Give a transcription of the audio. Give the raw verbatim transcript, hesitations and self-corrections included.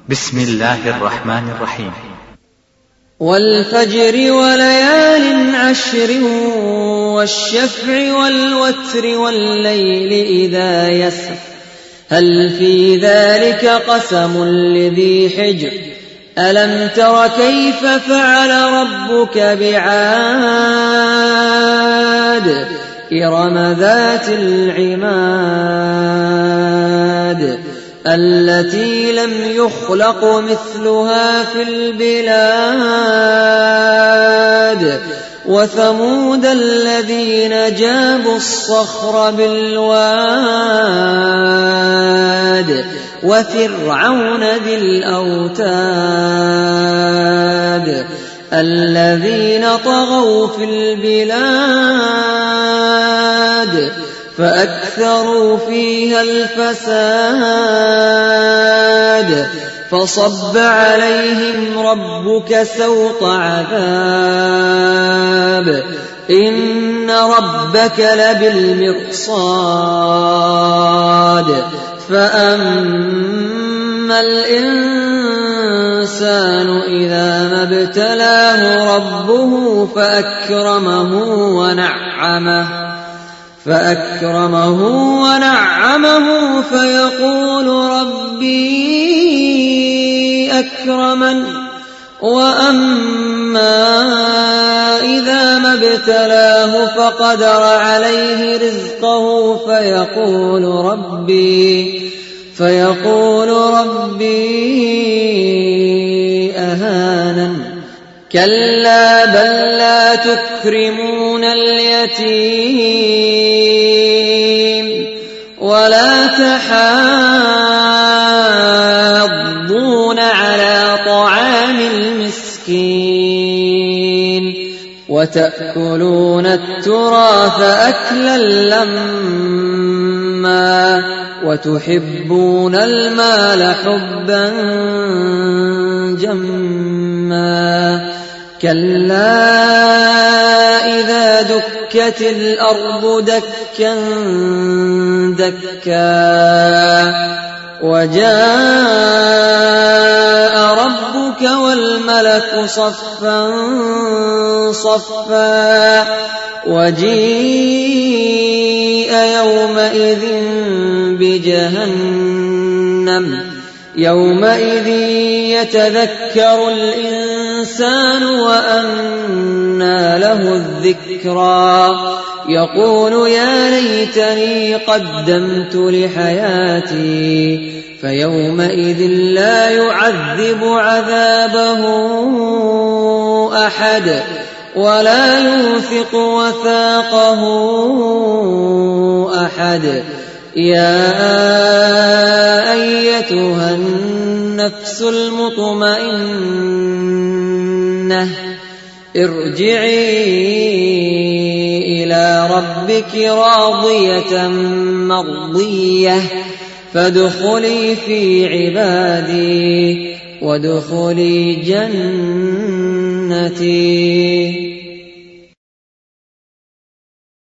بسم الله الرحمن الرحيم. والفجر وليال عشر والشفع والوتر والليل إذا يسر هل في ذلك قسم لذي حجر ألم تر كيف فعل ربك بعاد إرم ذات العماد التي لم يخلق مثلها في البلاد وثمود الذين جابوا الصخر بالواد وفرعون ذي الأوتاد الذين طغوا في البلاد فأكثروا فيها الفساد فصب عليهم ربك سوط عذاب إن ربك لبالمرصاد فأما الإنسان إذا ما ابتلاه ربه فأكرمه ونعمه فأكرمه ونعمه فيقول ربي أكرمن وأما إذا ما ابتلاه فقدر عليه رزقه فيقول ربي فيقول ربي أهانن كلا بل لا تكرمون اليتيم ولا تحاضون على طعام المسكين وتأكلون التراث أكلا لما وتحبون المال حبا جما كلا إذا دكت الأرض دكا دكا وجاء ربك والملك صفا صفا وجيء يومئذ بجهنم يومئذ يتذكر الإنسان وأنى له الذكرى يقول يا ليتني قدمت لحياتي فيومئذ لا يعذب عذابه أحد ولا يوثق وثاقه أحد يا أيتها النفس المطمئنة ارجعي إلى ربك راضية مرضية فادخلي في عبادي وادخلي جنتي.